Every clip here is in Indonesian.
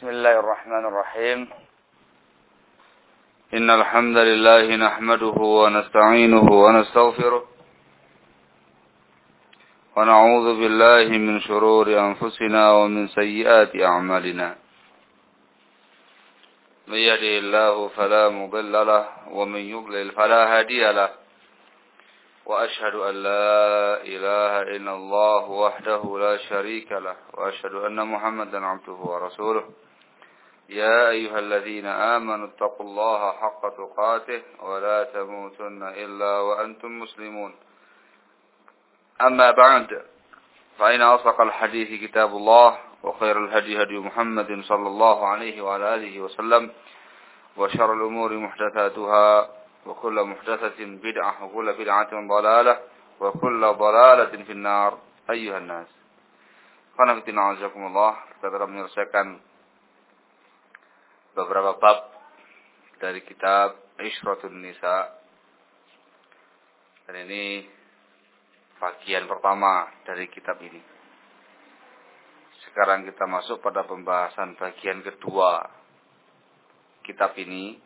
بسم الله الرحمن الرحيم إن الحمد لله نحمده ونستعينه ونستغفره ونعوذ بالله من شرور أنفسنا ومن سيئات أعمالنا من يهده الله فلا مضل له ومن يضلل فلا هادي له وأشهد أن لا إله إلا الله وحده لا شريك له وأشهد أن محمدا عبده ورسوله يا أيها الذين آمنوا اتقوا الله حق تقاته ولا تموتن إلا وأنتم مسلمون أما بعد فإن أصدق الحديث كتاب الله وخير الهدي هدي محمد صلى الله عليه وعلى آله وسلم وشر الأمور محدثاتها وكل محدثة بدعة وكل بدعة ضلالة وكل ضلالة في النار أيها الناس. Qana fitina azakumullah, kita telah menyelesaikan beberapa bab dari kitab Ishratun Nisa. Dan ini bagian pertama dari kitab ini. Sekarang kita masuk pada pembahasan bagian kedua kitab ini.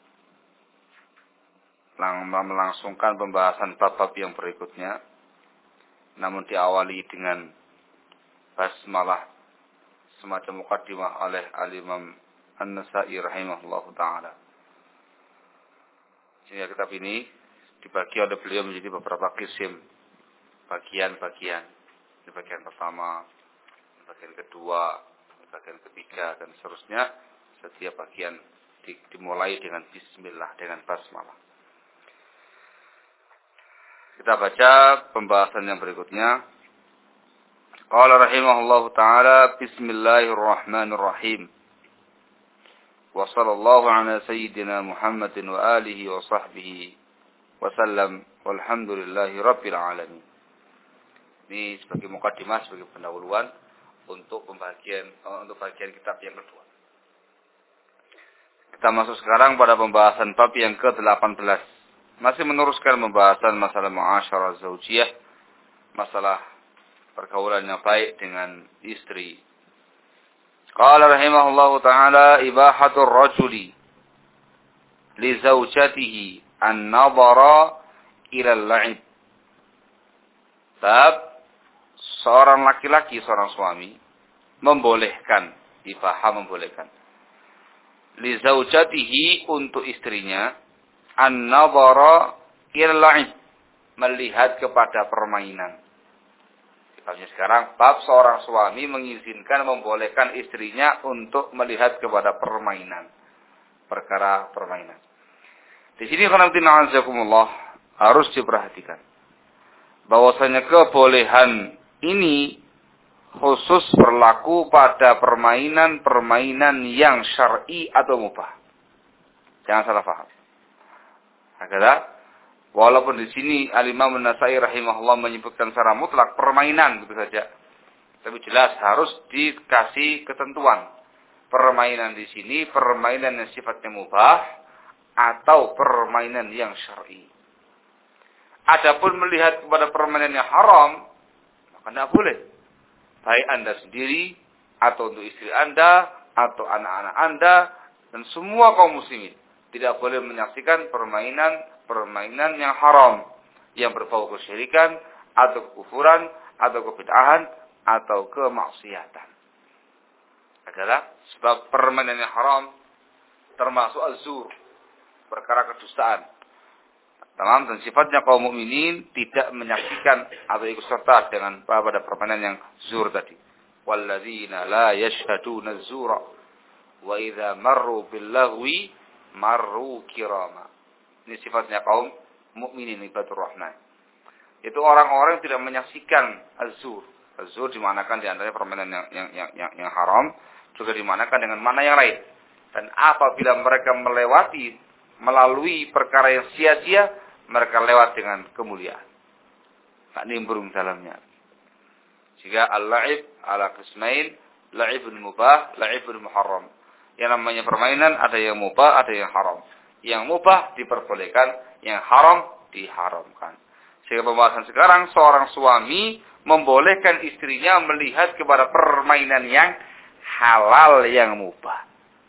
Melangsungkan pembahasan bab-bab yang berikutnya. Namun diawali dengan basmalah semacam muqaddimah oleh Al-Imam An-Nasa'i rahimahullah ta'ala. Sehingga kitab ini dibagi oleh beliau menjadi beberapa kisim, bagian-bagian. Ini bagian pertama, bagian kedua, bagian ketiga, dan seterusnya. Setiap bagian dimulai dengan bismillah, dengan basmalah. Kita baca pembahasan yang berikutnya. Qala rahimahullahu ta'ala, bismillahirrahmanirrahim. Wa sallallahu ala sayyidina Muhammadin wa alihi wa sahbihi wa sallam walhamdulillahi rabbil alamin. Ini sebagai mukaddimah, sebagai pendahuluan untuk bagian kitab yang kedua. Kita masuk sekarang pada pembahasan bab yang ke-18. Masih meneruskan pembahasan masalah muasyarah zaujiyah, masalah pergaulan yang baik dengan istri. Qala rahimahullahu ta'ala, ibahatur rajuli li zaujatihi an-nadhara ila al-la'ib. Bab seorang laki-laki, seorang suami membolehkan, membolehkan li zaujatihi, untuk istrinya, an-nadhara ila al-la'ib, melihat kepada permainan. Babnya sekarang, bab seorang suami mengizinkan, membolehkan istrinya untuk melihat kepada permainan, perkara permainan. Di sini khonamtina azakumullah, harus diperhatikan bahwasanya kebolehan ini khusus berlaku pada permainan-permainan yang syar'i atau mubah. Jangan salah paham. Agar walaupun di sini Al-Imam An-Nasa'i rahimahullah menyebutkan secara mutlak permainan gitu saja, tapi jelas harus dikasih ketentuan. Permainan di sini permainan yang sifatnya mubah atau permainan yang syar'i. Adapun melihat kepada permainan yang haram, maka tidak boleh. Baik Anda sendiri atau untuk istri Anda atau anak-anak Anda dan semua kaum muslimin tidak boleh menyaksikan permainan yang haram, yang berbau kesyirikan, atau kekufuran, atau kebid'ahan, atau kemaksiatan. Adalah sebab permainan yang haram termasuk az-zur, perkara kedustaan. Dan sifatnya kaum mukminin tidak menyaksikan atau ikut serta dengan pada permainan yang zur tadi. Walladzina la yashhaduna az-zura wa idza marru bil lagwi marru kirama. Ini sifatnya kaum mukminin ibadur rahman. Itu orang-orang yang tidak menyaksikan az-zur. Az-zur dimanakan di antaranya permainan yang haram, juga dimanakan dengan mana yang lain. Dan apabila mereka melalui perkara yang sia-sia, mereka lewat dengan kemuliaan. Tak nimbrung dalamnya. Jika al-la'ib ala qismain, la'ibun mubah, la'ibun muharram. Yang namanya permainan ada yang mubah, ada yang haram. Yang mubah diperbolehkan, yang haram diharamkan. Sehingga pembahasan sekarang, seorang suami membolehkan istrinya melihat kepada permainan yang halal yang mubah.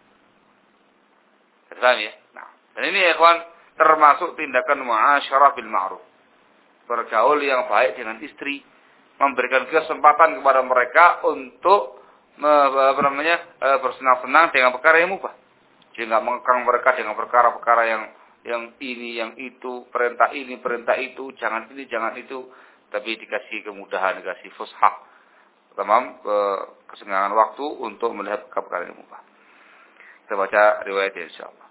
Paham ya? Nah, dan ini ya kawan, termasuk tindakan muasyarah bil ma'ruf. Bergaul yang baik dengan istri, memberikan kesempatan kepada mereka untuk bersenang-senang dengan perkara yang mubah. Dia nggak mengekang mereka dengan perkara-perkara yang ini, yang itu, perintah ini, perintah itu, jangan ini, jangan itu, tapi dikasih kemudahan, dikasih fushah, tamam, kesenggangan waktu untuk melihat perkara yang mubah. Kita baca riwayatnya insyaallah.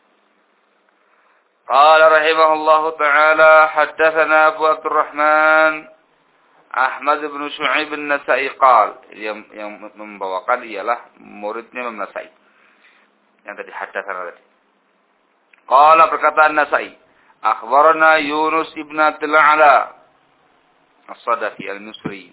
Qala rahimahullahu taala haddatsana Abu Abdurrahman Ahmad bin Syu'aib an-Nasa'i qala, yang membawakan ialah muridnya Imam Nasa'i. Yang tadi haddatsana tadi. Qala perkataan Nasa'i, akhbarana Yunus ibn Abdul A'la As-Sadafi al-Misri.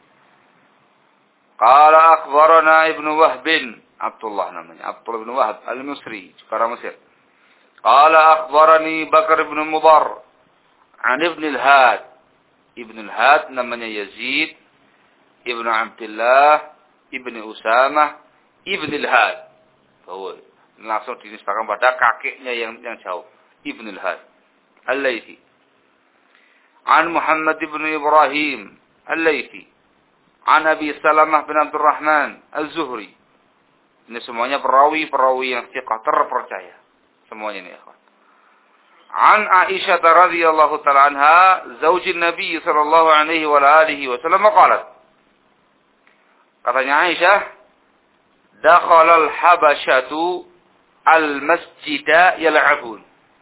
Qala akhbarana Ibnu Wahb, Abdullah namanya, Abdullah bin Wahb al-Misri, orang Mesir. Qala akhbarani Bakar bin Mudar an Ibn al-Had. Ibn al-Had namanya Yazid Ibn Abdullah Ibn Usamah Ibn al-Had. Bahwa langsung dinisbahkan pada kakeknya yang jauh, Ibn al-Had Al-Laythi. An Muhammad ibn Ibrahim Al-Laythi. An Abi Salamah bin Abdurrahman Az-Zuhri. Ini semuanya perawi-perawi yang thiqah, terpercaya. Semuanya ini ya. An Aisyah radhiyallahu ta'ala anha, zaujin Nabi sallallahu alaihi wa alihi wasallam qalat. Katanya Aisyah, dakhala al-habasyatu al-masjida yal'abun.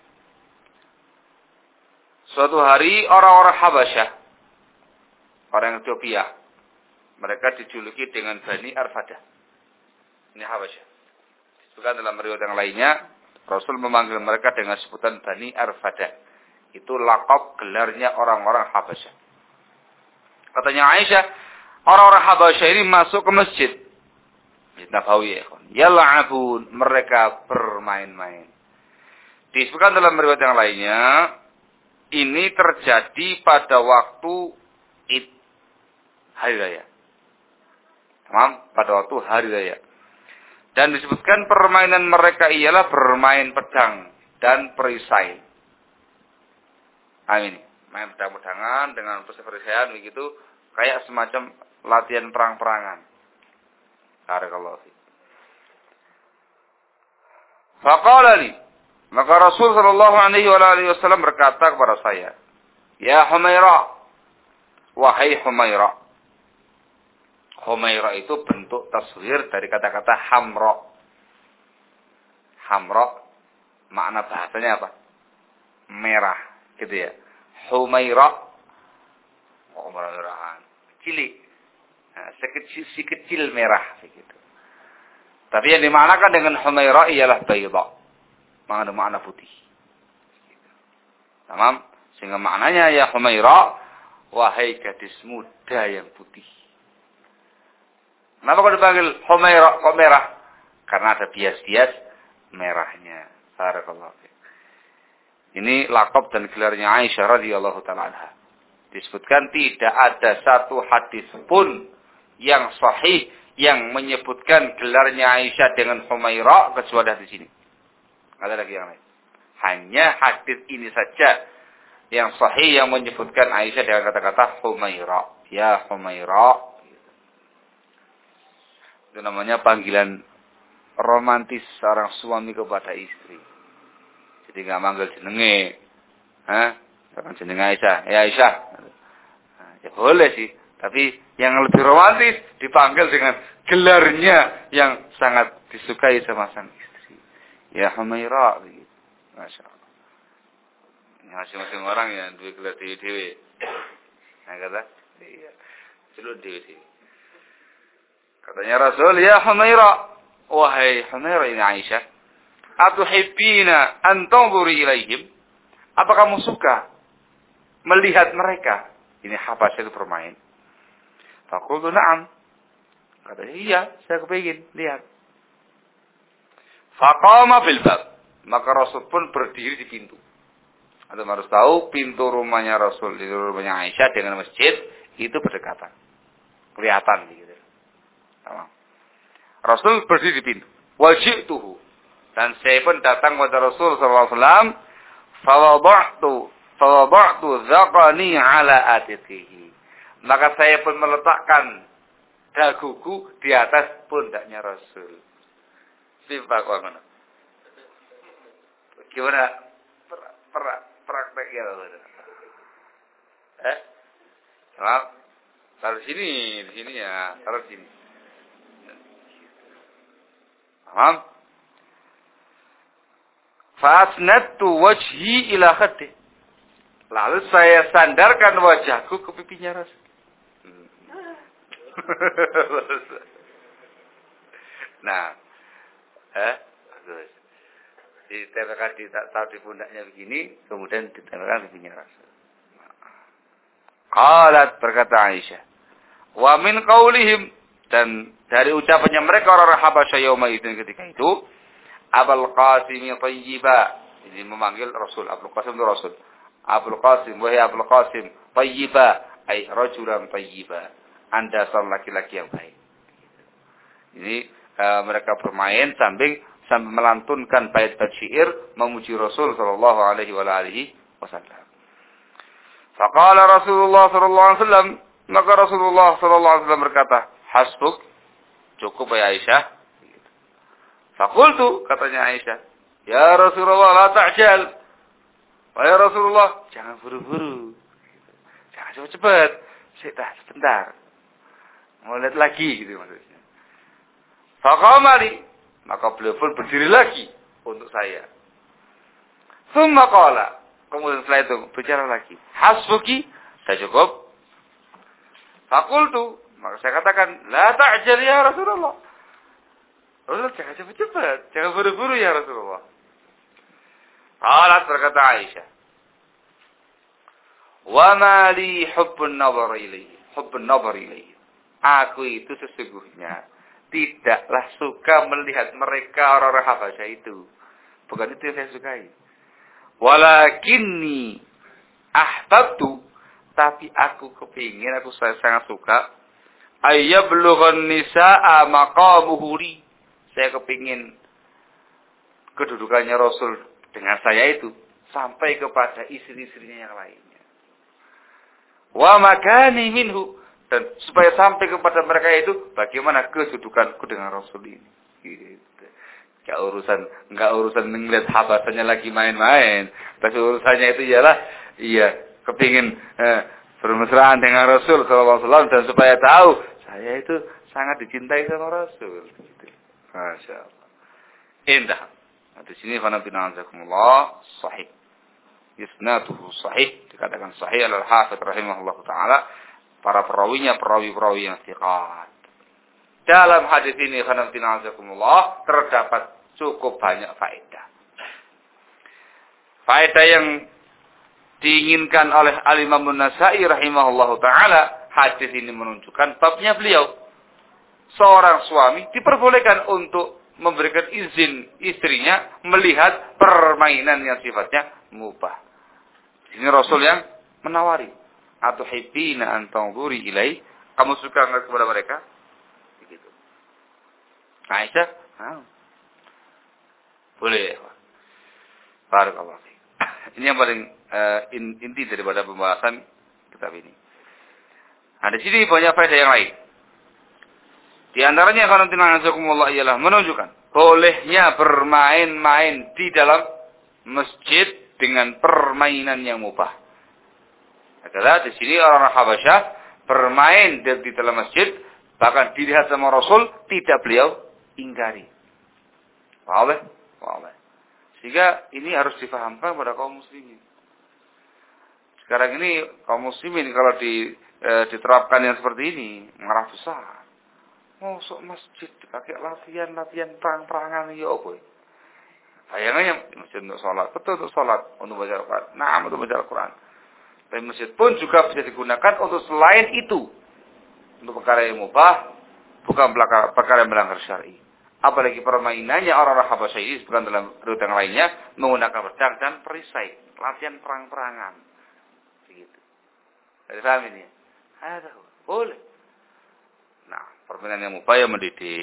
Suatu hari orang-orang Habasyah, orang Ethiopia, mereka dijuluki dengan Bani Arfadah. Ini Habasyah. Disebutkan dalam riwayat yang lainnya, Rasul memanggil mereka dengan sebutan Bani Arfadah. Itu lakop gelarnya orang-orang Habasyah. Katanya Aisyah, orang-orang Habasyah ini masuk ke masjid Nabawi, yal'abun, mereka bermain-main. Disebutkan dalam riwayat yang lainnya, ini terjadi pada waktu Id, hari raya. Pada waktu hari raya. Dan disebutkan permainan mereka ialah bermain pedang dan perisai. Ini main pedang-pedangan dengan perisai begitu, kayak semacam latihan perang-perangan. Barakallahu fiik. Faqala li, maka Rasul sallallahu alaihi wasallam berkata kepada saya, "Ya Humaira, wahai Humaira." Humaira itu bentuk tasghir dari kata-kata hamra. Hamra makna bahasanya apa? Merah, gitu ya. Humaira, merah-merahan, cilik. Nah, si kecil merah begitu. Tapi yang dimaknakan dengan Humaira ialah bayda. Makna putih. Tamam? Sehingga maknanya ya Humaira, wahai gadis muda yang putih. Kenapa kau dipanggil Humaira kok merah? Karena ada bias-bias merahnya. Barakallahu fiik. Ini lakab dan gelarnya Aisyah radhiyallahu taala anha. Disebutkan tidak ada satu hadis pun yang sahih yang menyebutkan gelarnya Aisyah dengan Humaira kecuali hadis ini. Ada lagi yang lain. Hanya hadis ini saja yang sahih yang menyebutkan Aisyah dengan kata-kata Humaira. Ya Humaira. Itu namanya panggilan romantis seorang suami kepada istri. Jadi nggak manggil jenenge. Bukan jenenge Aisyah. Ya Aisyah. Ya boleh sih. Tapi yang lebih romantis dipanggil dengan gelarnya yang sangat disukai sama sang istri. Ya Humaira. Masya Allah. Ini masing-masing orang yang dua gelar dewi-dewi. Nah kata. Iya. Celuk dewi-dewi. Katanya Rasul, ya Humaira. Wahai Humaira ini Aisyah. Atuhibbina an tanzuri ilaihim. Apa kamu suka melihat mereka? Ini Habasyah itu bermain. Faqultu na'am. Katanya, iya, saya kepingin lihat. Faqama fil bab. Maka Rasul pun berdiri di pintu. Anda harus tahu, pintu rumahnya Rasul, di rumahnya Aisyah dengan masjid, itu berdekatan. Kelihatan gitu. Tamam. Rasul berdiri di pintu. Waji'tuhu. Dan saya pun datang kepada Rasul sallallahu alaihi wasallam. Fawada'tu dzaqani ala atiqihi. Maka saya pun meletakkan daguku di atas pundaknya Rasul. Simpah kok ngono. Gimana prakteknya? Taruh sini, di sini ya, taruh sini. Paham? Fa'asnadtu wajhi ila khaddi. Lalu saya sandarkan wajahku ke pipinya Rasul. Nah, bagus. Ditempelkan di pundaknya begini, kemudian ditempelkan di pipinya Rasul. Qalat, berkata Aisyah, wa min qaulihim, dan dari ucapannya mereka orang Habasyah yauma itu ketika itu, Abul Qasim Thayyiba, ini memanggil Rasul. Abul Qasim itu Rasul. Abul Qasim, wahai Abul Qasim Thayyiba, ay rajulan thayyiba, Anda seorang laki-laki yang baik. Ini mereka bermain sambil melantunkan bait-bait syair memuji Rasul sallallahu alaihi wasallam. Faqala Rasulullah sallallahu alaihi wasallam, maka Rasulullah sallallahu alaihi wasallam berkata, "Hasbuk, cukup ya Aisyah." Faqultu, katanya Aisyah, "Ya Rasulullah, la ta'jal." Wahai Rasulullah, jangan buru-buru. Jangan cepat-cepat. Sebentar. Mau lihat lagi gitu maksudnya. Faqamali, maka beliau pun berdiri lagi untuk saya. Tsumma qala, kemudian setelah itu bicara lagi. Hasbuki, saya cukup. Faqultu, maka saya katakan, la ta'jal ya Rasulullah. Rasulullah, jangan cepat-cepat, jangan buru-buru ya Rasulullah. Qalat, berkata Aisyah, wa ma li hubbun nazar ilaihi. Aku itu sesungguhnya tidaklah suka melihat mereka orang-orang Habasyah itu. Bukan itu yang saya sukai. Walakinni ahbabtu, tapi aku kepingin, aku sangat suka, ayyablughan nisaa maqamuhu li. Saya kepingin kedudukannya Rasul dengan saya itu sampai kepada istri-istrinya yang lainnya. Wa makani minhu, dan supaya sampai kepada mereka itu bagaimana kedudukanku dengan Rasul ini. Gitu. Enggak urusan melihat Habasyahnya lagi main-main, tapi urusannya itu ialah kepingin bermesraan dengan Rasul sallallahu alaihi wasallam, dan supaya tahu saya itu sangat dicintai sama Rasul. Gitu. Masya Allah. Indah. Di sini fanabina azakumullah sahih. Isnaduhu sahih, dikatakan sahih al-Hafidz rahimahullah taala. Para perawinya perawi-perawi yang thiqat. Dalam hadis ini fanabina azakumullah terdapat cukup banyak faedah. Faedah yang diinginkan oleh Al-Imam An-Nasa'i rahimahullah taala, hadis ini menunjukkan babnya beliau. Seorang suami diperbolehkan untuk memberikan izin istrinya melihat permainan yang sifatnya mubah. Ini Rasul yang menawari. Atuhibbina an tanzuri ilai, kamu suka enggak kepada mereka? Begitu. Aisyah, boleh. Barakallahu fiik. Ini yang paling inti daripada pembahasan kitab ini. Nah, di sini banyak faedah yang lain. Di antaranya karantina azakumullah ialah menunjukkan bolehnya bermain-main di dalam masjid dengan permainan yang mubah. Adalah di sini orang Habasyah bermain di dalam masjid, bahkan dilihat sama Rasul, tidak beliau ingkari. Paham? Sehingga ini harus difahamkan pada kaum muslimin. Sekarang ini kaum muslimin kalau diterapkan yang seperti ini, marah besar. Masuk masjid dipakai latihan perang-perangan ya apa? Bayangannya masjid untuk sholat, betul untuk sholat, untuk baca Al-Quran, untuk baca Al-Quran. Dan masjid pun juga bisa digunakan untuk selain itu, untuk perkara yang mubah, bukan perkara yang melanggar syar'i. Apalagi permainannya orang-orang Habasyah ini bukan dalam riwayat yang lainnya menggunakan pedang dan perisai, latihan perang-perangan. Begitu. Jadi paham ini? Boleh. Nah, permainan yang mubah yang mendidik.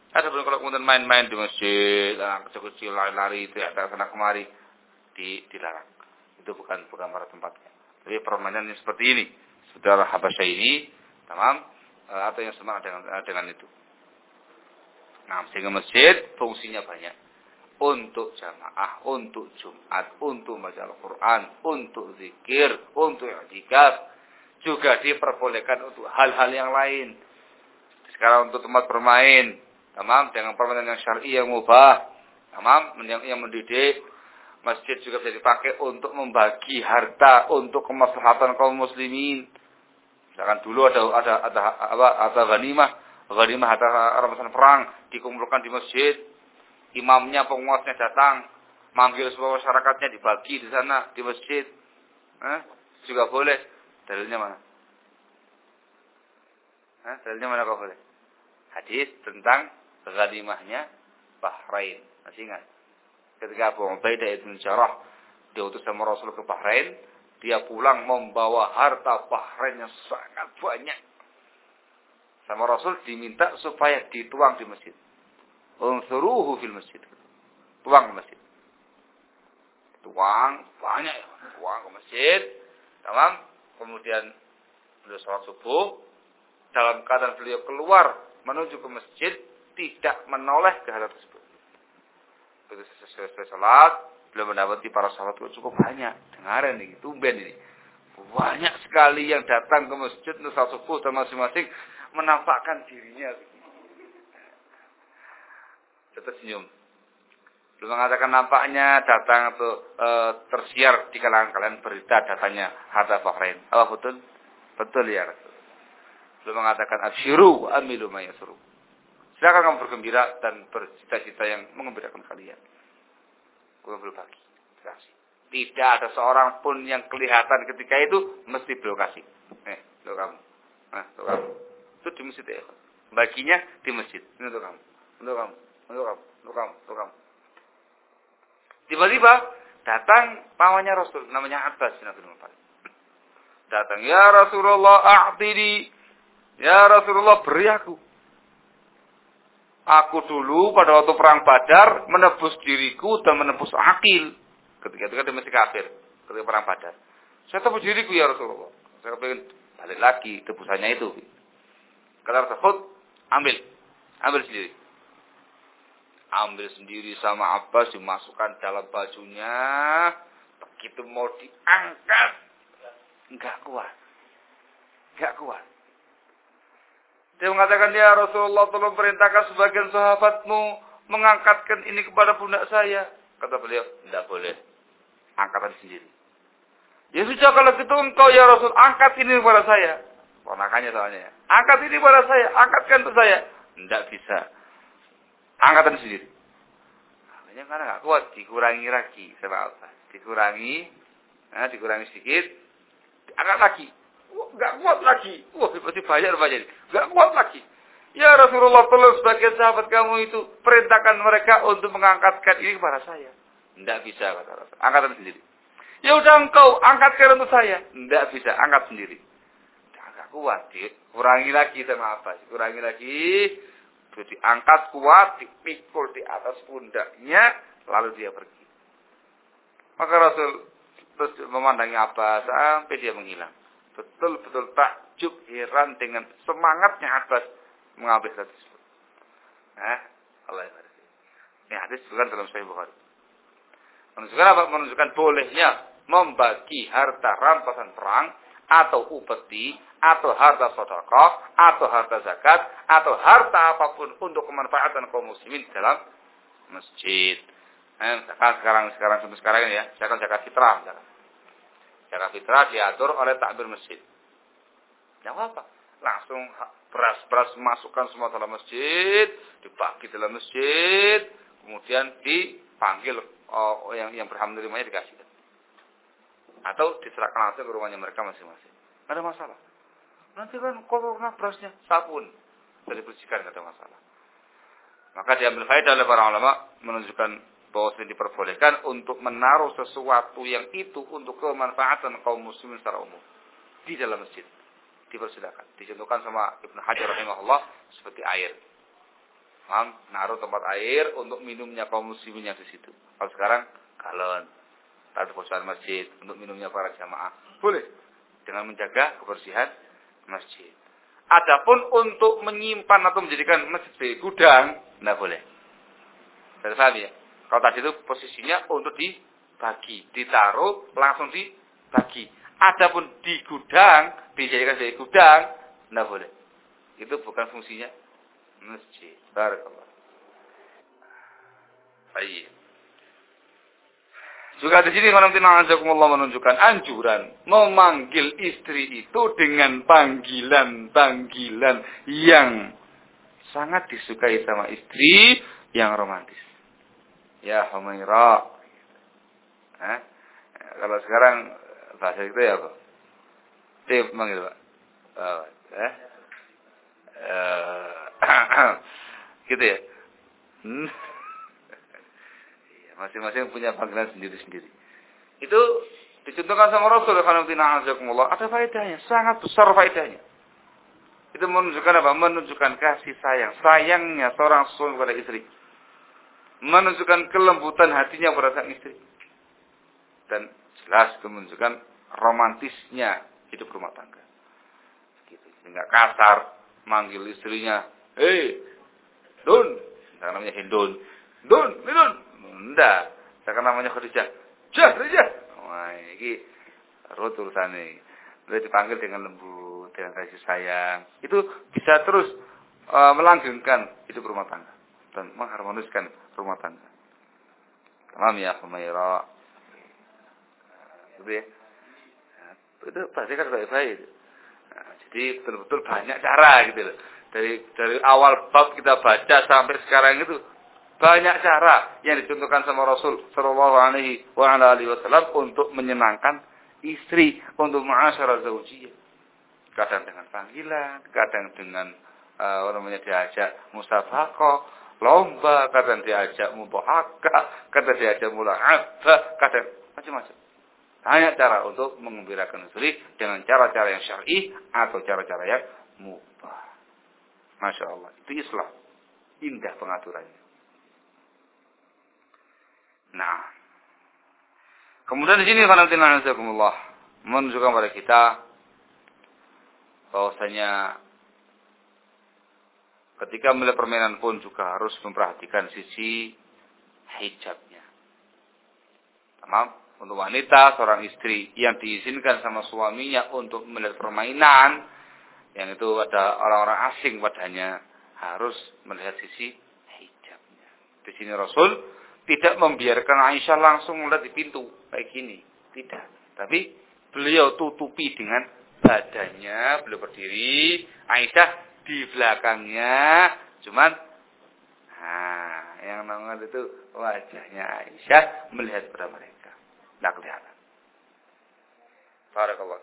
Ada pun kalau kemudian main-main di masjid, kecil-kecil lari-lari itu ya sana kemari dilarang. Itu bukan pada tempatnya. Jadi permainan yang seperti ini, saudara Habasyah ini, tamam, atau yang sama dengan itu. Nah, sehingga masjid fungsinya banyak. Untuk jamaah, untuk Jumat, untuk baca Al-Quran, untuk zikir, untuk i'tikaf. Juga diperbolehkan untuk hal-hal yang lain. Sekarang untuk tempat bermain, tamam, dengan permainan yang syar'i yang mubah, tamam, yang mendidik. Masjid juga bisa dipakai untuk membagi harta untuk kemaslahatan kaum muslimin. Misalkan dulu ada ghanimah harta rampasan perang dikumpulkan di masjid. Imamnya, penguasnya datang, manggil semua masyarakatnya dibagi di sana di masjid. Juga boleh. Dalilnya mana? Dalilnya mana kau boleh? Hadis tentang ghanimahnya Bahrain. Masih ingat? Ketika Abu Ubaidah bin Jarrah diutus sama Rasul ke Bahrain, dia pulang membawa harta Bahrain yang sangat banyak. Sama Rasul diminta supaya dituang di masjid. Unsuruhu fil masjid. Tuang ke masjid. Tuang banyak ya. Tuang ke masjid. Tamam. Kemudian beliau sholat subuh. Dalam keadaan beliau keluar menuju ke masjid, tidak menoleh ke hal tersebut. Begitu selesai salat, beliau mendapati para sahabat cukup banyak. Dengaran nih, tumben ini. Banyak sekali yang datang ke masjid untuk salat subuh dan masing-masing menampakkan dirinya. Tetap senyum. Belum mengatakan nampaknya datang atau tersiar di kalangan kalian berita datanya harta Bahrain. Apa betul? Betul ya Rasul. Belum mengatakan absyiru wa amilu ma yasru. Silakan kamu bergembira dan bercita-cita yang mengembirakan kalian. Kamu berbagi. Kasih. Tidak ada seorang pun yang kelihatan ketika itu mesti beliau kasih. Untuk kamu. Untuk kamu. Itu di masjid ya. Baginya di masjid. Ini untuk kamu. Untuk kamu. Untuk kamu. Untuk kamu. Untuk kamu. Tiba-tiba datang pamannya Rasul, namanya Abbas bin Abdul Muttalib. Datang, ya Rasulullah a'tini. Ya Rasulullah beri aku. Aku dulu pada waktu perang Badar menebus diriku dan menebus Aqil. Ketika itu kan dia masih kafir. Ketika perang Badar. Saya tebus diriku ya Rasulullah. Saya pengen balik lagi tebusannya itu. Kata Rasul, ambil sendiri. Ambil sendiri sama Abbas, dimasukkan dalam bajunya. Begitu mau diangkat, enggak kuat. Dia mengatakan, ya Rasulullah, tolong perintahkan sebagian sahabatmu mengangkatkan ini kepada pundak saya. Kata beliau, tidak boleh. Angkatan sendiri. Ya sudah, kalau gitu engkau ya Rasul, angkat ini kepada saya. Ponakannya soalnya. Angkat ini kepada saya, angkatkan ke saya. Tidak bisa. Angkatan sendiri. Makanya karena nggak kuat, dikurangi lagi. Dikurangi sedikit, diangkat lagi. Nggak kuat lagi. Pasti banyak rupanya. Nggak kuat lagi. Ya Rasulullah, tolong sebagian sahabat kamu itu perintahkan mereka untuk mengangkatkan ini kepada saya. Tidak bisa, kata Rasul. Angkatan sendiri. Ya udah engkau angkatkan untuk saya. Tidak bisa, angkat sendiri. Nggak kuat. Dikurangi lagi sama apa? Dikurangi lagi. Terus diangkat kuat, dipikul di atas pundaknya, lalu dia pergi. Maka Rasul terus memandangi Abbas sampai dia menghilang. Betul-betul takjub, heran dengan semangatnya Abbas mengambil hadis tersebut. Allah ya. Ini hadis bukan dalam Sahih Bukhari. Menunjukkan apa? Menunjukkan bolehnya membagi harta rampasan perang atau upeti atau harta sedekah atau harta zakat atau harta apapun untuk kemanfaatan kaum muslimin dalam masjid. Sekarang ya, zakat fitrah. Zakat fitrah diatur oleh takbir masjid. Yang apa? Langsung beras masukkan semua dalam masjid, dibagi dalam masjid, kemudian dipanggil yang berhak menerimanya dikasih. Atau diserahkan langsung ke rumahnya mereka masing-masing. Tidak ada masalah. Nanti kan kotornya berasnya sabun. Jadi bersihkan, tidak ada masalah. Maka diambil faedah oleh para ulama menunjukkan bahwa ini diperbolehkan untuk menaruh sesuatu yang itu untuk kemanfaatan kaum muslimin secara umum di dalam masjid. Dipersilakan. Dicontohkan sama Ibnu Hajar rahimahullah seperti air. Naruh tempat air untuk minumnya kaum muslimin yang di situ. Kalau sekarang galon, taruh posisi masjid untuk minumnya para jamaah. Boleh dengan menjaga kebersihan masjid. Adapun untuk menyimpan atau menjadikan masjid sebagai gudang, tidak boleh. Saya paham ya? Kalau tadi itu posisinya untuk dibagi, ditaruh langsung dibagi. Adapun di gudang, dijadikan sebagai gudang, tidak boleh. Itu bukan fungsinya masjid. Barakallah. Baik. Juga di sini Allah menunjukkan anjuran memanggil istri itu dengan panggilan-panggilan yang sangat disukai sama istri yang romantis. Ya Humaira. Kalau sekarang bahasa kita ya apa? Tip manggil Pak. Gitu ya. Masing-masing punya panggilan sendiri-sendiri. Itu dicontohkan sama Rasul ada faedahnya, sangat besar faedahnya. Itu menunjukkan apa? Menunjukkan kasih sayang, sayangnya seorang suami kepada istri. Menunjukkan kelembutan hatinya pada sang istri. Dan jelas itu menunjukkan romantisnya hidup rumah tangga. Gitu. Enggak kasar manggil istrinya, "Hei, Dun." Sekarang namanya Hindun. "Dun, Dun." Enggak. Sekarang namanya Khadijah. Khadijah. Wah, ini rut urusannya. Boleh dipanggil dengan lembut, dengan kasih sayang. Itu bisa terus melanggengkan hidup rumah tangga dan mengharmoniskan rumah tangga. Paham ya, Humaira? Gitu ya. Itu pasti kan baik-baik. Nah, jadi betul-betul banyak cara gitu loh. Dari awal bab kita baca sampai sekarang itu banyak cara yang dicontohkan sama Rasul Shallallahu Alaihi Wasallam untuk menyenangkan istri, untuk muasyarah zaujiyah. Kadang dengan panggilan, kadang dengan diajak musafaqah, lomba, kadang diajak mubahakah, kadang diajak mula'abah, kadang macam-macam. Banyak cara untuk mengembirakan istri dengan cara-cara yang syar'i atau cara-cara yang mubah. Masya Allah, itu Islam. Indah pengaturannya. Nah, kemudian di sini menunjukkan pada kita bahwasanya ketika melihat permainan pun juga harus memperhatikan sisi hijabnya. Tamam, untuk wanita seorang istri yang diizinkan sama suaminya untuk melihat permainan yang itu ada orang-orang asing padanya harus melihat sisi hijabnya. Di sini Rasul tidak membiarkan Aisyah langsung melihat di pintu kayak gini, tidak. Tapi beliau tutupi dengan badannya, beliau berdiri, Aisyah di belakangnya, cuman yang nongol itu wajahnya Aisyah melihat pada mereka, tidak kelihatan. Barakallahu.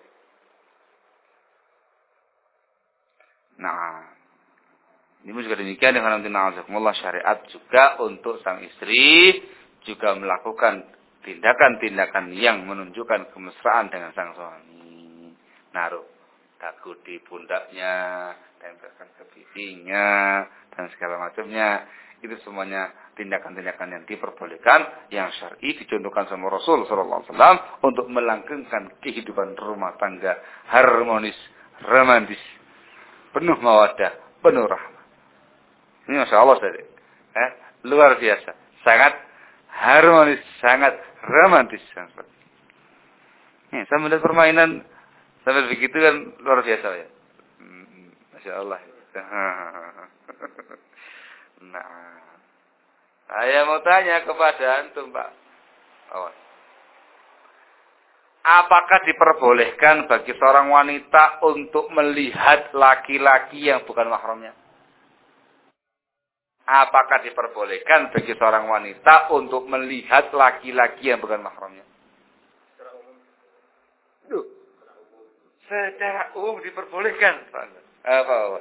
Nah, ini juga demikian dengan Allah syariat juga untuk sang istri juga melakukan tindakan-tindakan yang menunjukkan kemesraan dengan sang suami. Naruh dagu di pundaknya, tempelkan ke pipinya, dan segala macamnya. Itu semuanya tindakan-tindakan yang diperbolehkan, yang syar'i dicontohkan sama Rasul sallallahu alaihi wasallam untuk melanggengkan kehidupan rumah tangga harmonis, romantis, penuh mawaddah, penuh rahmat. Ini Masya Allah tadi. Luar biasa. Sangat harmonis, sangat romantis. Saya melihat permainan sampai begitu kan luar biasa ya. Masya Allah. Nah, saya mau tanya kepada antum Pak. Apakah diperbolehkan bagi seorang wanita untuk melihat laki-laki yang bukan mahramnya? Apakah diperbolehkan bagi seorang wanita untuk melihat laki-laki yang bukan mahramnya? Secara umum diperbolehkan. Apa?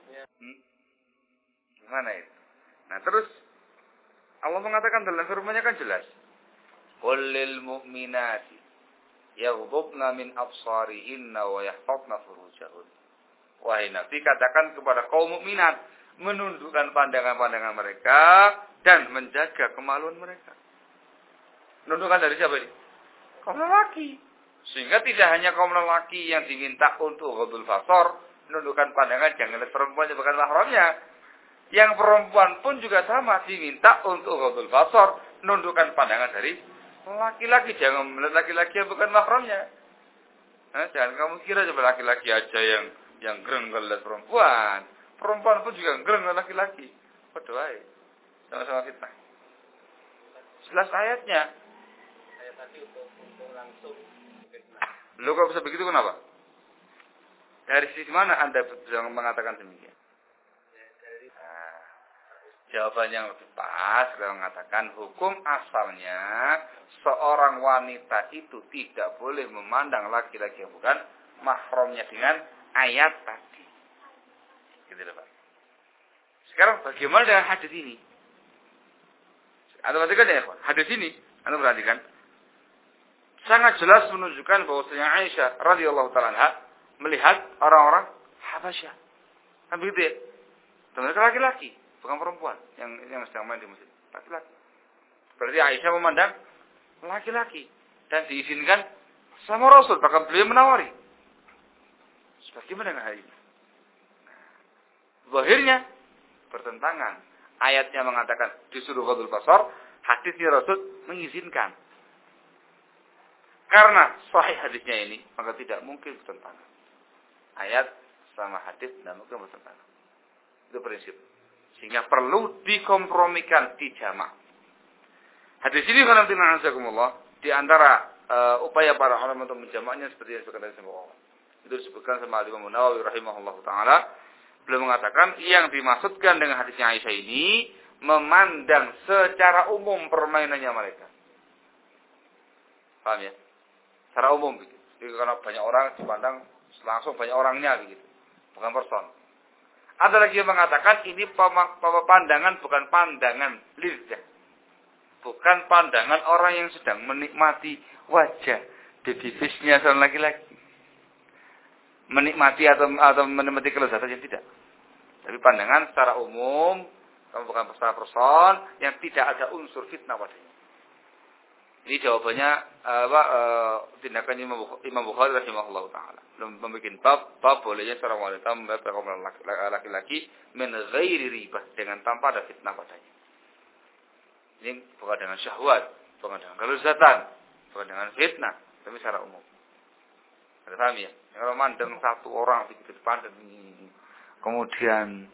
Gimana itu? Nah terus Allah mengatakan dalam firman-Nya kan jelas. Qul lil mu'minati yaghdubna min absarihinna wa yahfazna furujahun. Wahai Nabi, katakan kepada kaum mukminat menundukkan pandangan-pandangan mereka dan menjaga kemaluan mereka. Menundukkan dari siapa ini? Kaum lelaki. Sehingga tidak hanya kaum lelaki yang diminta untuk ghadul basar, menundukkan pandangan jangan lihat perempuan yang bukan mahramnya. Yang perempuan pun juga sama diminta untuk ghadul basar, menundukkan pandangan dari laki-laki, jangan melihat laki-laki yang bukan mahramnya. Jangan kamu kira coba laki-laki aja yang gereng lihat perempuan. Perempuan pun juga gereng lihat laki-laki. Waduh, sama-sama fitnah. Jelas ayatnya. Ayat tadi untuk langsung. Lu kok bisa begitu kenapa? Dari sisi mana Anda bisa mengatakan demikian? Jawaban yang lebih pas kalau mengatakan hukum asalnya seorang wanita itu tidak boleh memandang laki-laki yang bukan mahramnya dengan ayat tadi. Gitu loh Pak. Sekarang bagaimana dengan hadis ini? Anda perhatikan ya, hadis ini, Anda perhatikan, sangat jelas menunjukkan bahwasanya Aisyah radhiyallahu taala anha melihat orang-orang Habasyah. Kan begitu ya? Mereka laki-laki, bukan perempuan yang sedang main di masjid. Laki-laki. Berarti Aisyah memandang laki-laki dan diizinkan sama Rasul, bahkan beliau menawari. Sebagaimana dengan hal ini? Zahirnya bertentangan. Ayatnya mengatakan disuruh ghadul basar, hadisnya Rasul mengizinkan. Karena sahih hadisnya ini, maka tidak mungkin bertentangan. Ayat sama hadis tidak mungkin bertentangan. Itu prinsip. Sehingga perlu dikompromikan di jamak. Hadis ini kalau di antara upaya para ulama untuk menjamaknya seperti yang disebutkan sama Allah. Itu disebutkan sama Imam Nawawi rahimahullah taala. Beliau mengatakan yang dimaksudkan dengan hadisnya Aisyah ini memandang secara umum permainannya mereka. Paham ya? Secara umum begitu. Jadi karena banyak orang dipandang langsung banyak orangnya begitu. Bukan person. Ada lagi yang mengatakan ini pandangan bukan pandangan lidah. Bukan pandangan orang yang sedang menikmati wajah baby face-nya seorang laki-laki. Menikmati atau menikmati kelezatan yang tidak. Tapi pandangan secara umum, kamu bukan secara person yang tidak ada unsur fitnah padanya. Ini jawabannya tindakan Imam Bukhari rahimahullah taala. Membuat bab bolehnya seorang wanita membayar kaum laki-laki min ghairi ribah dengan tanpa ada fitnah padanya. Ini bukan dengan syahwat, bukan dengan kelezatan, bukan dengan fitnah, tapi secara umum. Ada paham ya? Kalau mandang satu orang begitu dipandang, kemudian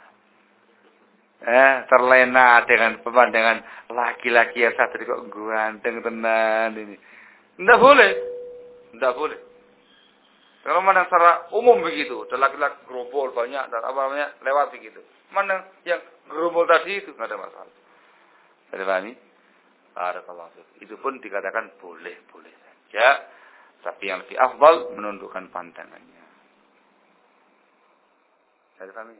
terlena dengan pemandangan laki-laki yang satu kok ganteng tenan ini. Tidak boleh. Tidak boleh. Kalau mandang secara umum begitu, ada laki-laki gerombol banyak dan apa namanya lewat begitu. Mandang yang gerombol tadi itu tidak ada masalah. Ada pahami? Barakallahu fiik. Itu pun dikatakan boleh-boleh saja. Tapi yang lebih afdal menundukkan pandangannya. Ada pahami?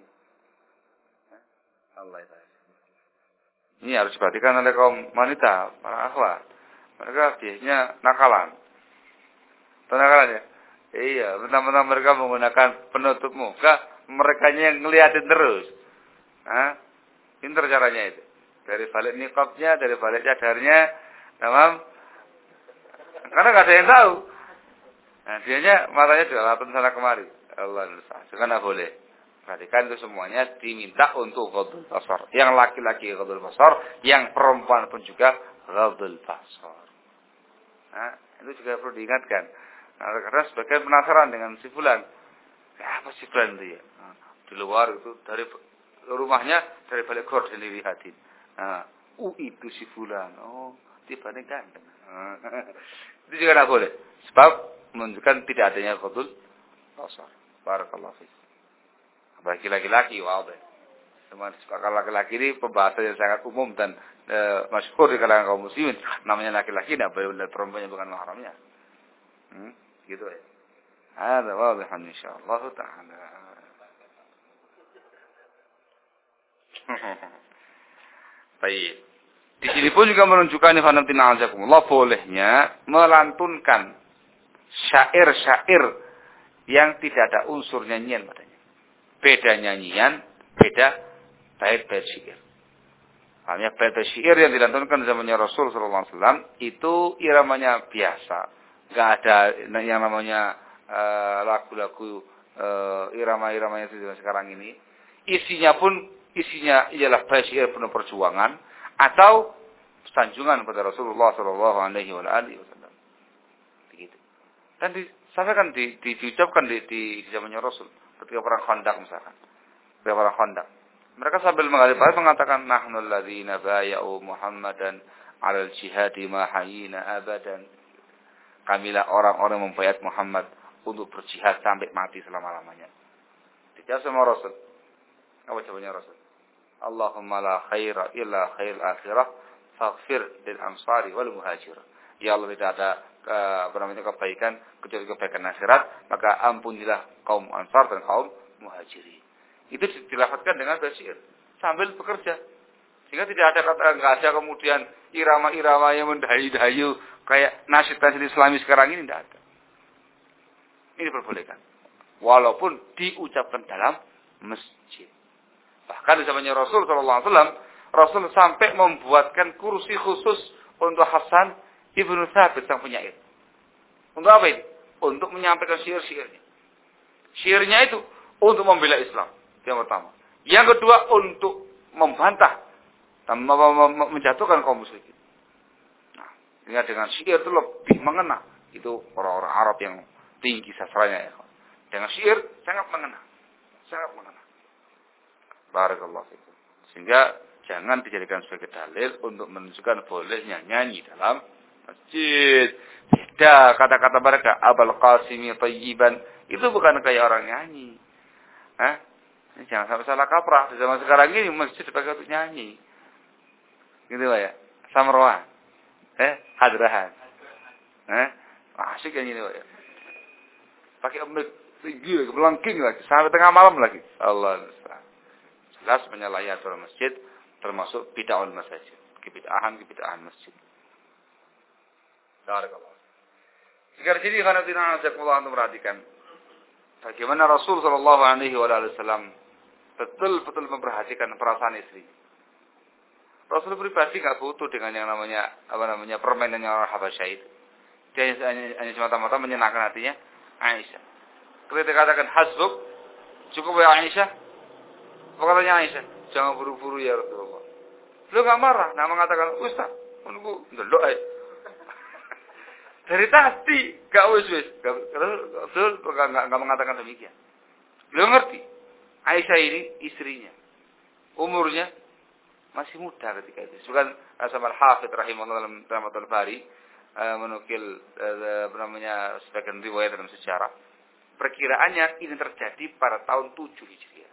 Allah itu. Ini harus diperhatikan oleh kaum wanita, para akhwat. Mereka biasanya nakalan. Tahu nakalan ya? Iya, mentang-mentang mereka menggunakan penutup muka, merekanya yang ngeliatin terus. Pinter caranya itu. Dari balik niqabnya, dari balik cadarnya, tamam. Karena nggak ada yang tahu. Nah, dianya matanya dilalapin sana kemari. Allah Nusah. Karena boleh. Perhatikan itu semuanya diminta untuk ghadul basar. Yang laki-laki ghadul basar, yang perempuan pun juga ghadul basar. Nah, itu juga perlu diingatkan. Nah, karena sebagian penasaran dengan si fulan. Apa si fulan itu ya? Nah, di luar itu dari rumahnya dari balik gor dilihatin. Nah, itu si fulan. Oh, tiba-tiba ganteng. Itu juga tidak boleh. Sebab menunjukkan tidak adanya ghadul basar. Barakallahu fiik. Bagi laki-laki, wadah. Cuma kalau laki-laki ini pembahasan yang sangat umum dan masyhur di kalangan kaum muslimin. Namanya laki-laki tidak boleh melihat perempuan yang bukan mahramnya. Gitu ya. Ada wadah insyaallah taala. Baik. Di sini pun juga menunjukkan Allah bolehnya melantunkan syair-syair yang tidak ada unsur nyanyian padanya. Beda nyanyian, beda bait-bait syair. Hanya bait-bait syair yang dilantunkan zamannya Rasul sallallahu alaihi wasallam itu iramanya biasa. Enggak ada yang namanya lagu-lagu irama-iramanya sekarang ini. Isinya ialah bait syair penuh perjuangan atau sanjungan pada Rasulullah sallallahu alaihi wasallam. Begitu. Dan disampaikan diucapkan di zamannya Rasul ketika perang Khandaq misalkan. Ketika perang Khandaq. Mereka sambil menghadap mengatakan nahnul ladzina bay'u Muhammadan 'alal jihadi ma hayyina abadan. Kamilah orang-orang membayat Muhammad untuk berjihad sampai mati selama-lamanya. Dijawab sama Rasul. Apa jawabannya Rasul? Allahumma la khaira illa khairul akhirah faghfir lil ansari wal muhajir. Ya Allah, tidak ada kebaikan kecuali kebaikan akhirat, maka ampunilah kaum Ansar dan kaum Muhajirin. Itu dilafadzkan dengan syair sambil bekerja. Sehingga tidak ada kemudian irama-irama yang mendayu-dayu kayak nasyid-nasyid Islami sekarang ini, tidak ada. Ini diperbolehkan. Walaupun diucapkan dalam masjid. Bahkan di zamannya Rasul sallallahu alaihi wasallam, Rasul sampai membuatkan kursi khusus untuk Hasan Ibnu Tsabit sang penyair. Untuk apa ini? Untuk menyampaikan syair-syairnya. Syairnya itu untuk membela Islam. Yang pertama. Yang kedua untuk membantah dan menjatuhkan kaum musyrikin. Nah, dengan syair itu lebih mengena. Itu orang-orang Arab yang tinggi sastranya ya. Dengan syair sangat mengena. Sangat mengena. Barakallahu fikum. Sehingga jangan dijadikan sebagai dalil untuk menunjukkan bolehnya nyanyi dalam masjid. Beda kata-kata mereka. Abul Qasimi Thayyiban. Itu bukan kayak orang nyanyi. Hah? Ini jangan sampai salah kaprah. Di zaman sekarang ini masjid dipakai untuk nyanyi. Gitu ya. Samroan. Hadrahan. Asyik yang ini ya. Pakai mic tinggi lagi, melengking lagi. Sampai tengah malam lagi. Allah Ta'ala. Jelas menyalahi aturan masjid. Termasuk bid'ahul masjid. Kebid'ahan masjid. Barakallahu. Jika di sini karena tidak ada untuk perhatikan bagaimana Rasul sallallahu alaihi wasallam betul-betul memperhatikan perasaan istri. Rasul pribadi enggak butuh dengan yang namanya permainan yang orang Habasyah itu. Dia hanya semata-mata menyenangkan hatinya Aisyah. Ketika katakan hasbuk, cukup ya Aisyah. Apa katanya Aisyah? Jangan buru-buru ya Rasulullah. Beliau enggak marah, nah mengatakan, "Ustaz, menunggu ndelok ae." Dari tadi gak wis-wis. Beliau enggak mengatakan demikian. Beliau ngerti. Aisyah ini istrinya. Umurnya masih muda ketika itu. Bukan Asam al-Hafidh rahimahullah dalam Rahmatul Bari menukil sebagian riwayat dalam sejarah. Perkiraannya ini terjadi pada tahun 7 Hijriah.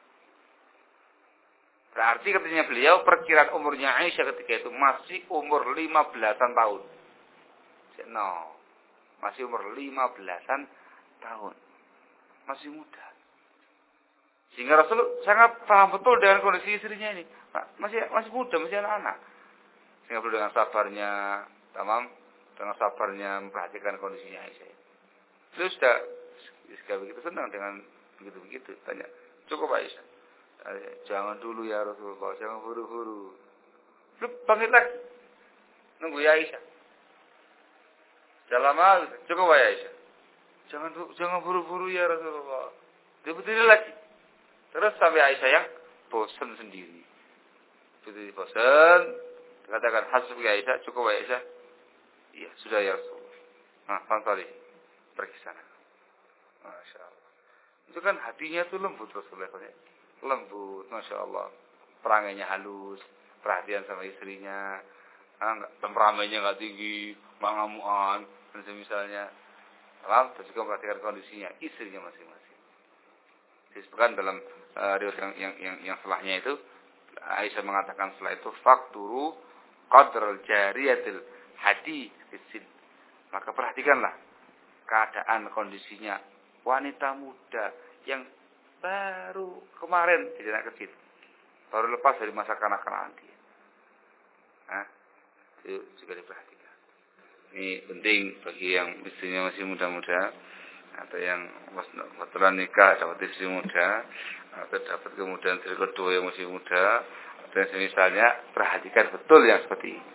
Berarti katanya beliau perkiraan umurnya Aisyah ketika itu masih umur 15-an tahun. No. Masih umur 15-an tahun. Masih muda. Sehingga Rasul sangat paham betul dengan kondisi istrinya ini. Masih muda, masih anak-anak. Sehingga beliau dengan sabarnya memperhatikan kondisinya Aisyah. Beliau sudah begitu senang dengan begitu-begitu. Tanya, cukup Aisyah. Jangan dulu ya Rasulullah, jangan buru-buru. Beliau bangkit lagi. Nunggu ya Aisyah. Dalam hal cukup ya Aisyah. Jangan buru-buru ya Rasulullah. Dia berdiri lagi. Terus sampai Aisyah yang bosan sendiri. Begitu bosan, katakan hasbuka ya Aisyah, cukup ya Aisyah. Iya, sudah ya Rasulullah. Nah, pantali. Pergi sana. Masya Allah. Itu kan hatinya tuh lembut Rasulullah. Lembut, Masya Allah. Perangainya halus, perhatian sama istrinya. Temperamennya nggak tinggi, mangamuan, dan semisalnya. Terus juga memperhatikan kondisinya, istrinya masing-masing. Disebutkan dalam riwayat yang setelahnya itu, Aisyah mengatakan setelah itu, fakturu qadral jariyatil hadi fisin. Maka perhatikanlah keadaan kondisinya wanita muda yang baru kemarin jadi anak kecil, baru lepas dari masa kanak-kanakan dia. Itu juga diperhatikan. Ini penting bagi yang istrinya masih muda-muda. Atau yang kebetulan nikah dapat istri muda, atau dapat kemudian istri kedua yang masih muda, atau yang misalnya perhatikan betul yang seperti ini.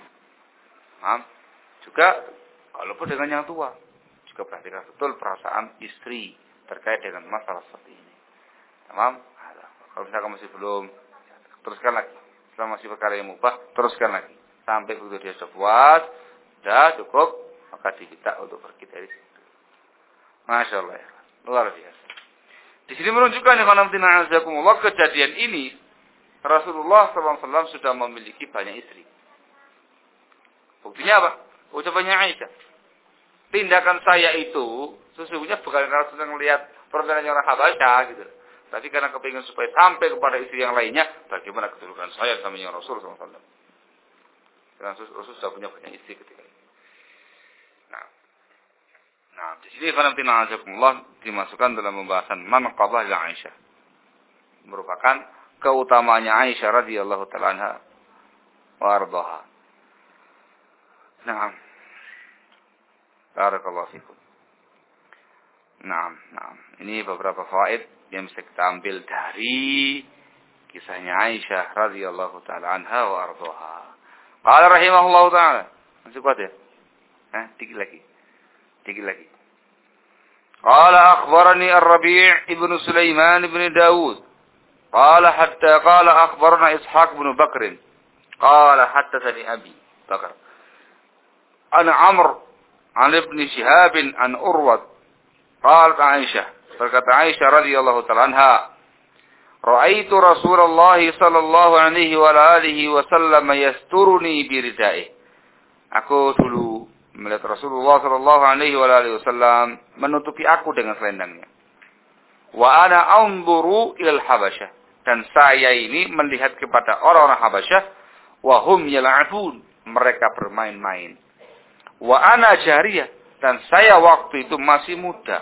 Juga walaupun dengan yang tua, juga perhatikan betul perasaan istri terkait dengan masalah seperti ini. Tamam? Kalau misalkan masih belum, teruskan lagi. Setelah masih perkara yang mubah, teruskan lagi. Sampai begitu dia sudah puas, sudah cukup, maka diminta untuk pergi dari situ. Masya Allah ya. Luar biasa. Di sini menunjukkan ya, kejadian ini Rasulullah SAW sudah memiliki banyak istri. Buktinya apa? Ucapannya Aisyah. Tindakan saya itu sesungguhnya bukan karena sedang melihat perjalanannya orang Habasyah gitu. Tapi karena kepingin supaya sampai kepada istri yang lainnya, bagaimana kedudukan saya sama yang Rasul SAW. Karena Rasul sudah punya banyak istri ketika itu. Nah, di sini Allah dimasukkan dalam pembahasan manqabah Aisyah. Merupakan keutamaannya Aisyah radhiyallahu taala anha wa ardhaha. Naam. Barakallahu fikum. Naam. Ini beberapa fawaid yang bisa kita ambil dari kisahnya Aisyah radhiyallahu taala anha wa ardhaha. Qala rahimahullahu taala. Masih kuat ya? Dikit lagi. قال أخبرني الربيع ابن سليمان بن داود قال أخبرنا إسحاق بن بكر قال حدثني أبي بكر عن عمرو عن ابن شهاب عن أروة قالت عائشة berkata Aisyah radhiyallahu ta'ala anha رأيت رسول الله صلى الله عليه وآله وسلم يسترني بردائه. Aku dulu melihat Rasulullah sallallahu alaihi wasallam menutupi aku dengan selendangnya. Wa ana anzuru ilal Habasyah, dan saya ini melihat kepada orang-orang Habasyah, wa hum yal'abun, mereka bermain-main. Wa ana jariyah, dan saya waktu itu masih muda.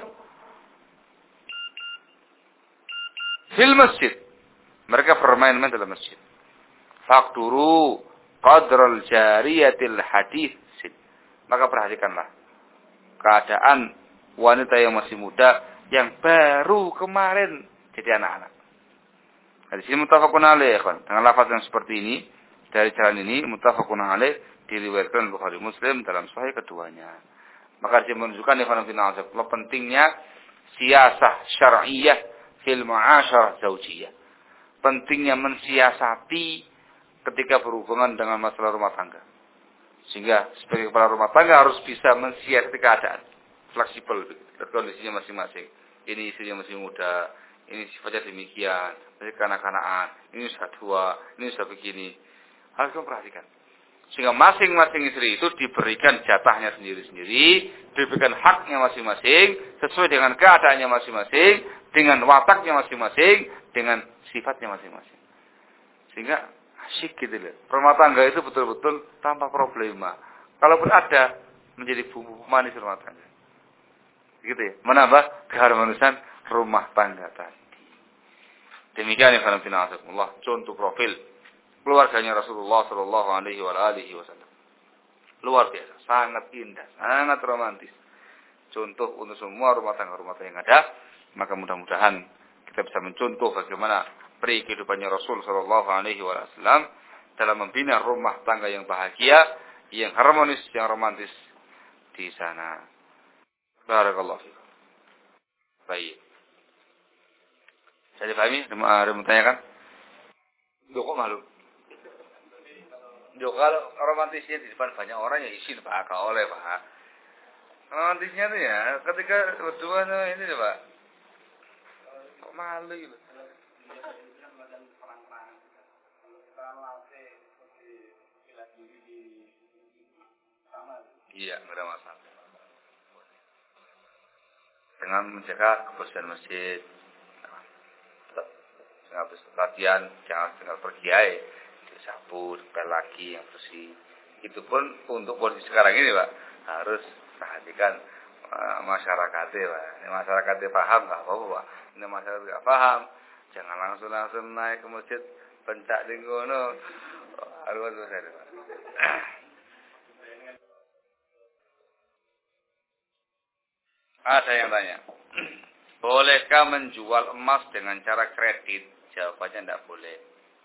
Fil masjid, mereka bermain-main dalam masjid. Faqduru qadral jariyatil hadits. Maka perhatikanlah keadaan wanita yang masih muda yang baru kemarin jadi anak-anak. Nah, di sini muttafaqun alaih, dengan lafaz yang seperti ini dari jalan ini muttafaqun alaih diriwayatkan Bukhari Muslim dalam sahih keduanya. Maka dia menunjukkan pentingnya siasah syar'iyyah fil mu'asyarah zaujiyah. Pentingnya mensiasati ketika berhubungan dengan masalah rumah tangga. Sehingga sebagai kepala rumah tangga harus bisa mensiasati keadaan. Fleksibel begitu, kondisinya masing-masing. Ini istrinya masih muda, ini sifatnya demikian, masih kanak-kanakan, ini sudah tua, ini sudah begini. Harus kamu perhatikan. Sehingga masing-masing istri itu diberikan jatahnya sendiri-sendiri, diberikan haknya masing-masing, sesuai dengan keadaannya masing-masing, dengan wataknya masing-masing, dengan sifatnya masing-masing. Sehingga asyik gitu loh. Rumah tangga itu betul-betul tanpa problema. Kalaupun ada, menjadi bumbu manis rumah tangga. Gitu ya. Menambah keharmonisan rumah tangga tadi. Demikian ya Allah. Contoh profil keluarganya Rasulullah Sallallahu Alaihi Wasallam. Luar biasa, sangat indah, sangat romantis. Contoh untuk semua rumah tangga yang ada. Maka mudah-mudahan kita bisa mencontoh bagaimana kehidupannya Rasul Sallallahu Alaihi Wasallam dalam membina rumah tangga yang bahagia, yang harmonis, yang romantis di sana. Barakallahu fiikum. Baik. Saya dipahami? Ada yang menanyakan? Kok malu? Kalau romantisnya di depan banyak orang ya izin Pak, kalau oleh Pak. Romantisnya tuh ya ketika berdua ini Pak. Kok malu gitu? Iya, nggak ada masalah. Dengan menjaga kebersihan masjid. Habis latihan, jangan tinggal pergi aja. Disapu, supaya lagi yang bersih. Itu pun untuk kondisi sekarang ini Pak, harus perhatikan masyarakatnya Pak. Ini masyarakatnya paham nggak apa-apa Pak. Ini masyarakat nggak paham, jangan langsung naik ke masjid, pencak di ngono. Harus selesai Pak. Ada yang tanya. Bolehkah menjual emas dengan cara kredit? Jawabannya tidak boleh.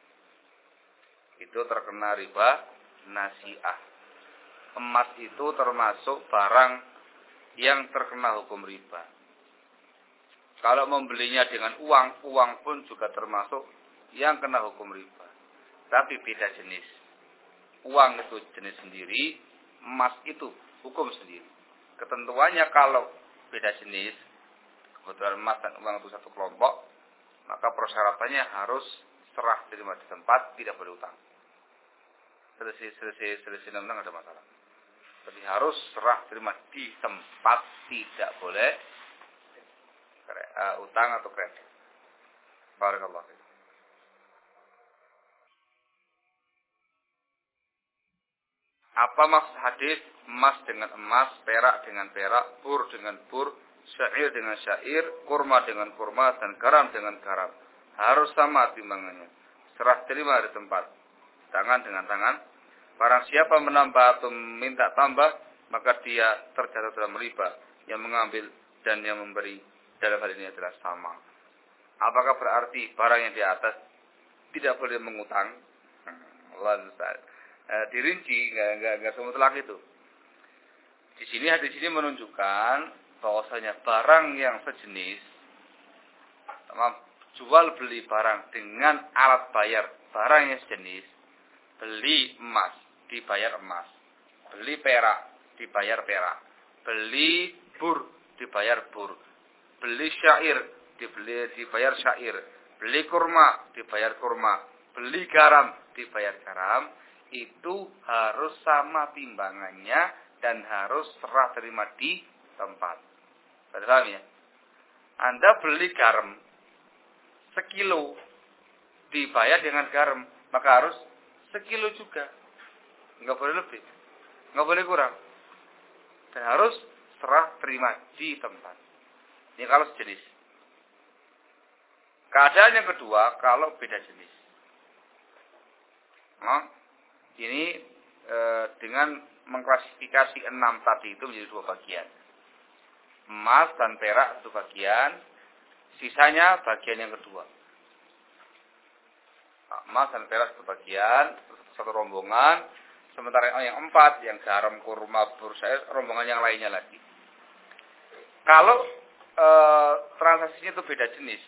Itu terkena riba nasi'ah. Emas itu termasuk barang yang terkena hukum riba. Kalau membelinya dengan uang, uang pun juga termasuk yang kena hukum riba. Tapi beda jenis. Uang itu jenis sendiri, emas itu hukum sendiri. Ketentuannya kalau beda jenis, kebetulan emas dan uang itu satu kelompok, maka persyaratannya harus serah terima di tempat, tidak boleh utang. Selisih undang ada masalah. Tapi harus serah terima di tempat, tidak boleh utang atau kredit. Barakallahu fiik. Apa maksud hadis emas dengan emas, perak dengan perak, bur dengan bur, syair dengan syair, kurma dengan kurma, dan garam dengan garam? Harus sama timbangannya. Serah terima di tempat. Tangan dengan tangan. Barang siapa menambah atau minta tambah, maka dia terjatuh dalam riba. Yang mengambil dan yang memberi dalam hal ini adalah sama. Apakah berarti barang yang di atas tidak boleh mengutang? Dirinci, nggak semutlak itu. Di sini hadis ini menunjukkan bahwasanya barang yang sejenis, jual beli barang dengan alat bayar barang yang sejenis, beli emas dibayar emas, beli perak dibayar perak, beli bur dibayar bur, beli syair dibayar syair, beli kurma dibayar kurma, beli garam dibayar garam, itu harus sama timbangannya dan harus serah terima di tempat. Paham ya? Anda beli garam sekilo dibayar dengan garam, maka harus sekilo juga. Enggak boleh lebih, enggak boleh kurang. Dan harus serah terima di tempat. Ini kalau sejenis. Keadaan yang kedua, kalau beda jenis. Ini dengan mengklasifikasi 6 tadi itu menjadi 2 bagian. Emas dan perak 1 bagian, sisanya bagian yang kedua. Emas dan perak 1 bagian, satu rombongan. Sementara yang 4, yang garam, kurma, bur, syair, rombongan yang lainnya lagi. Kalau transaksinya itu beda jenis,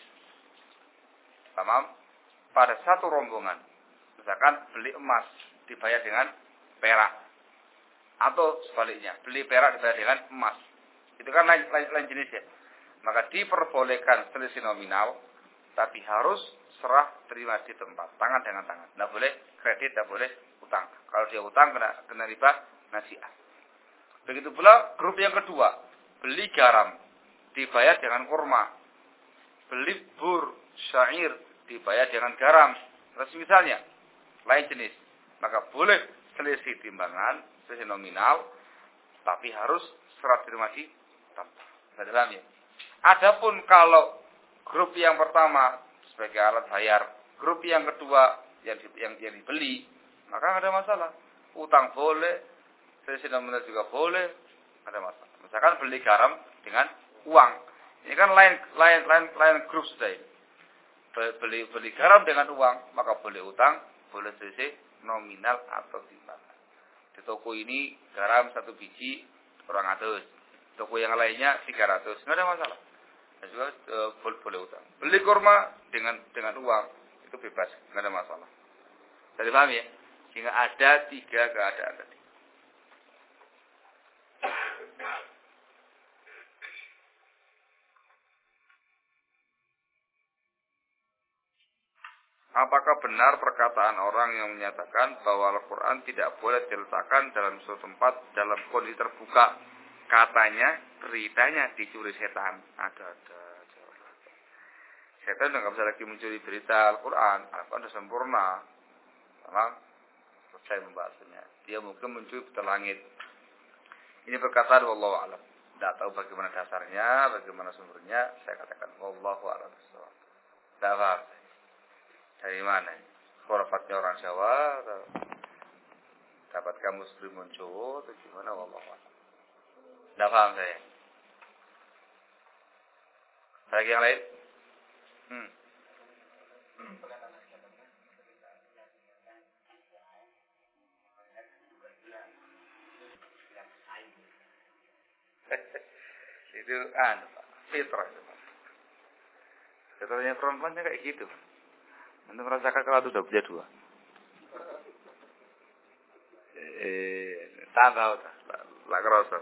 pada satu rombongan, misalkan beli emas dibayar dengan perak, atau sebaliknya beli perak dibayar dengan emas, itu kan lain jenis ya. Maka diperbolehkan selisih nominal, tapi harus serah terima di tempat, tangan dengan tangan. Tidak boleh kredit, tidak boleh utang. Kalau dia utang kena riba nasi'ah. Begitu pula grup yang kedua, beli garam dibayar dengan kurma, beli bur, syair dibayar dengan garam. Terus misalnya lain jenis, maka boleh selisih timbangan, selisih nominal, tapi harus serah terima di tempat. Paham ya? Adapun kalau grup yang pertama sebagai alat bayar, grup yang kedua yang dibeli, maka tidak ada masalah. Utang boleh, selisih nominal juga boleh, ada masalah. Misalkan beli garam dengan uang, ini kan lain grup sudah ini. Beli garam dengan uang, maka boleh utang, boleh selisih nominal atau timbangan. Di toko ini garam 1 biji 200, toko yang lainnya 300, nggak ada masalah. Dan juga boleh utang. Beli kurma dengan uang itu bebas, nggak ada masalah. Jadi paham ya? Sehingga ada 3 keadaan tadi. Apakah benar perkataan orang yang menyatakan bahwa Al-Quran tidak boleh diletakkan dalam suatu tempat dalam kondisi terbuka? Katanya, beritanya dicuri setan. Ada. Setan sudah nggak bisa lagi mencuri berita Al-Quran. Al-Quran sudah sempurna. Karena selesai membahasnya. Dia mungkin mencuri berita langit. Ini perkataan wallahu a'lam. Tidak tahu bagaimana dasarnya, bagaimana sumbernya. Saya katakan wallahu a'lam. Tidak paham. Dari mana? Khurafatnya orang Jawa atau dapat kamu Primun Jawa atau gimana? Wallahu a'lam. Tidak paham saya. Lagi yang lain? Itu fitrah itu. Fitrahnya perempuannya kayak gitu. Untuk merasakan kalau sudah punya dua. Tak tahu, tak kerasa.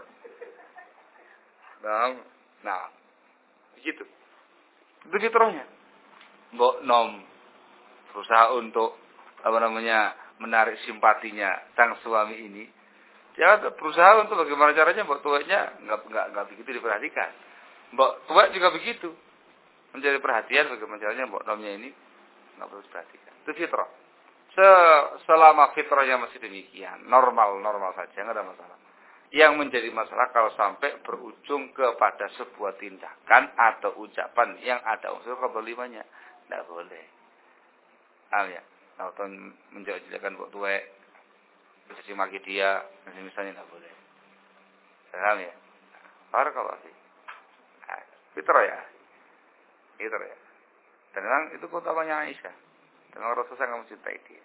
Nah, begitu. Itu fitrahnya. Mbok nom berusaha untuk menarik simpatinya sang suami ini. Dia berusaha untuk bagaimana caranya mbok tuanya nggak begitu diperhatikan. Mbok tua juga begitu. Menjadi perhatian bagaimana caranya mbok nomnya ini nggak perlu diperhatikan. Itu fitrah. Selama fitrahnya masih demikian, normal saja, nggak ada masalah. Yang menjadi masalah kalau sampai berujung kepada sebuah tindakan atau ucapan yang ada unsur kezalimannya, tidak boleh. Ya, atau menjelek-jelekan mbok tuwek, mencaci maki dia, misalnya tidak boleh. Paham ya? Barakallahu. Fitrah ya. Fitrah ya. Dan memang itu utamanya Aisyah. Dan Rasul sangat mencintai dia.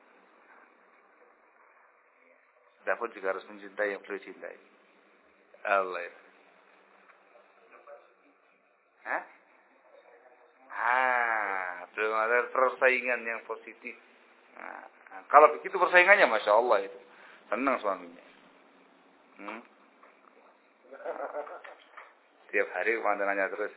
Dia pun juga harus mencintai yang beliau cintai. Allah ya. Belum ada persaingan yang positif. Kalau begitu persaingannya, Masya Allah itu. Senang suaminya. Tiap hari pemandangannya terus.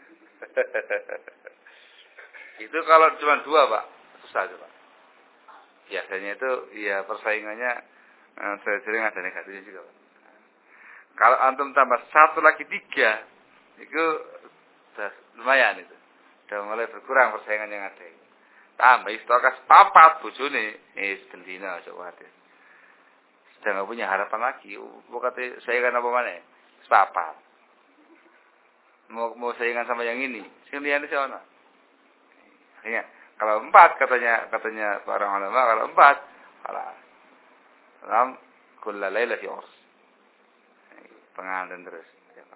Itu kalau cuma dua, Pak. Susah itu, Pak. Biasanya itu, ya persaingannya sering ada negatifnya juga, Pak. Kalau antum tambah satu lagi 3, itu sudah lumayan itu. Sudah mulai berkurang persaingan yang ada. Tambah istokas 4 bojone, bendina aja wae. Sudah nggak punya harapan lagi. Pokoknya saingan apa mana? 4. Mau saingan sama yang ini. Sekalian di sana. Ya, kalau 4 katanya para ulama, kalau 4, alah. Salam kulla lailati urs. Pengantin terus.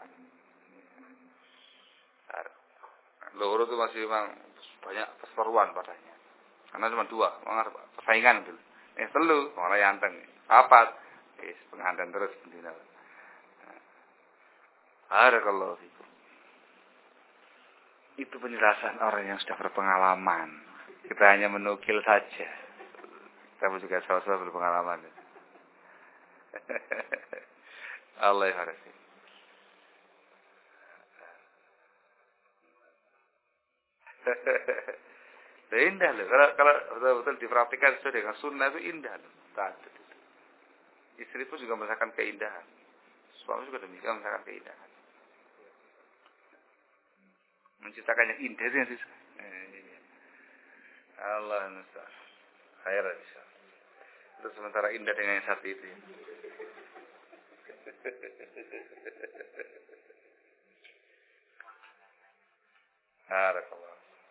Luhur itu masih memang banyak perseteruan padanya. Karena cuma 2, persaingan gitu. Telu, malah yanteng. 4, pengantin terus. Barakallahu fikum. Itu penjelasan orang yang sudah berpengalaman. Kita hanya menukil saja. Kita juga sama-sama berpengalaman. Allah ya harus. Indah loh. Kalau betul-betul diperhatikan sesuai dengan sunnah itu indah loh. Istri pun juga merasakan keindahan. Suami juga demikian merasakan keindahan. Menciptakan yang indah itu yang susah. Allah nusta'an. Khairan insyaallah. Itu sementara indah dengan yang satu itu. Barakallah.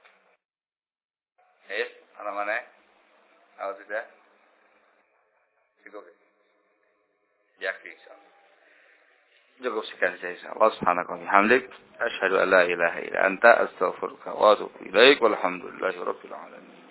Mana? Kalau tidak, cukup. Yakfi insyaallah. Cukup sekian saja. Allah subhanahu wa ta'ala. Asyhadu an la ilaha illa anta astaghfiruka wa atubu ilaik. Walhamdulillahirabbil alamin.